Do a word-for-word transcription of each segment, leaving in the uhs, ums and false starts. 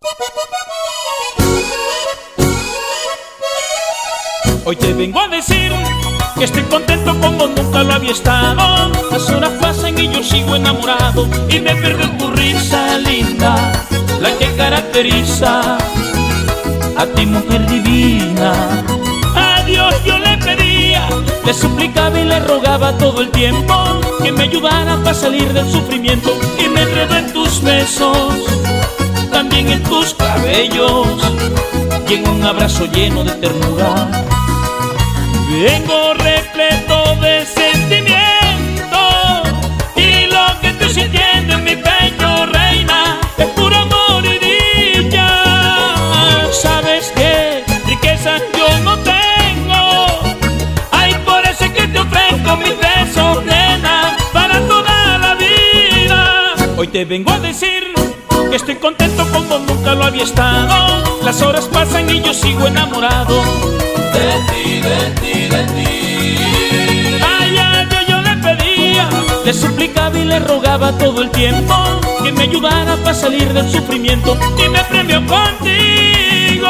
Hoy te vengo a decir que estoy contento como nunca lo había estado. Las horas pasan y yo sigo enamorado, y me pierdo tu risa linda, la que caracteriza a ti, mujer divina. A Dios yo le pedía, le suplicaba y le rogaba todo el tiempo que me ayudara para salir del sufrimiento, y me enredo en tus besos, también en tus cabellos, y en un abrazo lleno de ternura. Vengo repleto de sentimiento, y lo que estoy sintiendo en mi pecho, reina, es puro amor y dicha. ¿Sabes qué? Riqueza yo no tengo, ay, por eso es que te ofrezco mis besos, nena, para toda la vida. Hoy te vengo a decir que estoy contento como nunca lo había estado. Las horas pasan y yo sigo enamorado de ti, de ti, de ti. Ay, a Dios yo le pedía, le suplicaba y le rogaba todo el tiempo que me ayudara para salir del sufrimiento, y me premió contigo.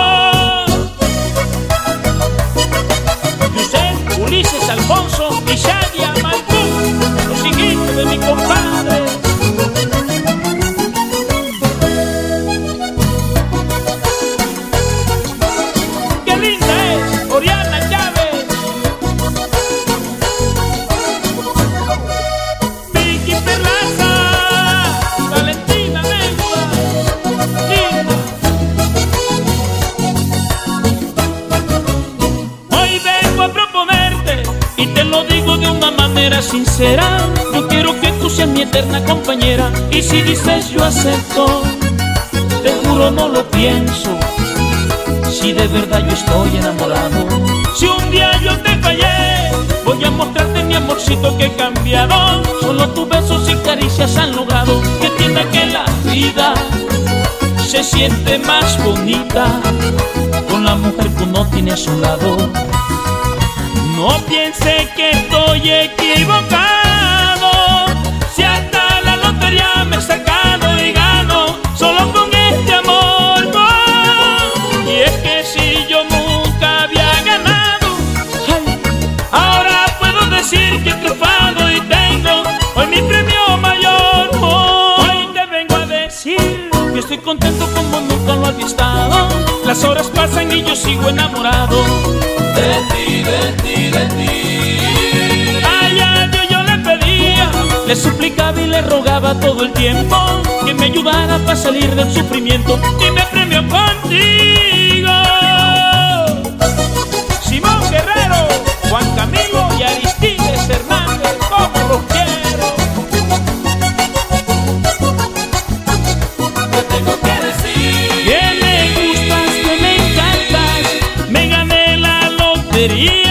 Yusel, Ulises, Alfonso y Shadia Malcú, los hijitos de mi compadre. Y te lo digo de una manera sincera, yo quiero que tú seas mi eterna compañera. Y si dices yo acepto, te juro no lo pienso, si de verdad yo estoy enamorado. Si un día yo te fallé, voy a mostrarte mi amorcito que he cambiado. Solo tus besos y caricias han logrado que entienda que la vida se siente más bonita con la mujer que uno tiene a su lado. No piense que estoy equivocado, si hasta la lotería me he sacado y gano solo con este amor. Oh, y es que si yo nunca había ganado, ay, ahora puedo decir que he triunfado y tengo hoy mi premio mayor. Oh, hoy te vengo a decir que estoy contento como nunca lo había estado. Las horas pasan y yo sigo enamorado de ti, de ti, de ti. Ay, a Dios yo le pedía, le suplicaba y le rogaba todo el tiempo que me ayudara para salir del sufrimiento, y me premió contigo. Simón Guerrero, Juan Camilo y Aristides Hernández, como los quiero. Te tengo que decir que me gustas, que me encantas, me gané la lotería.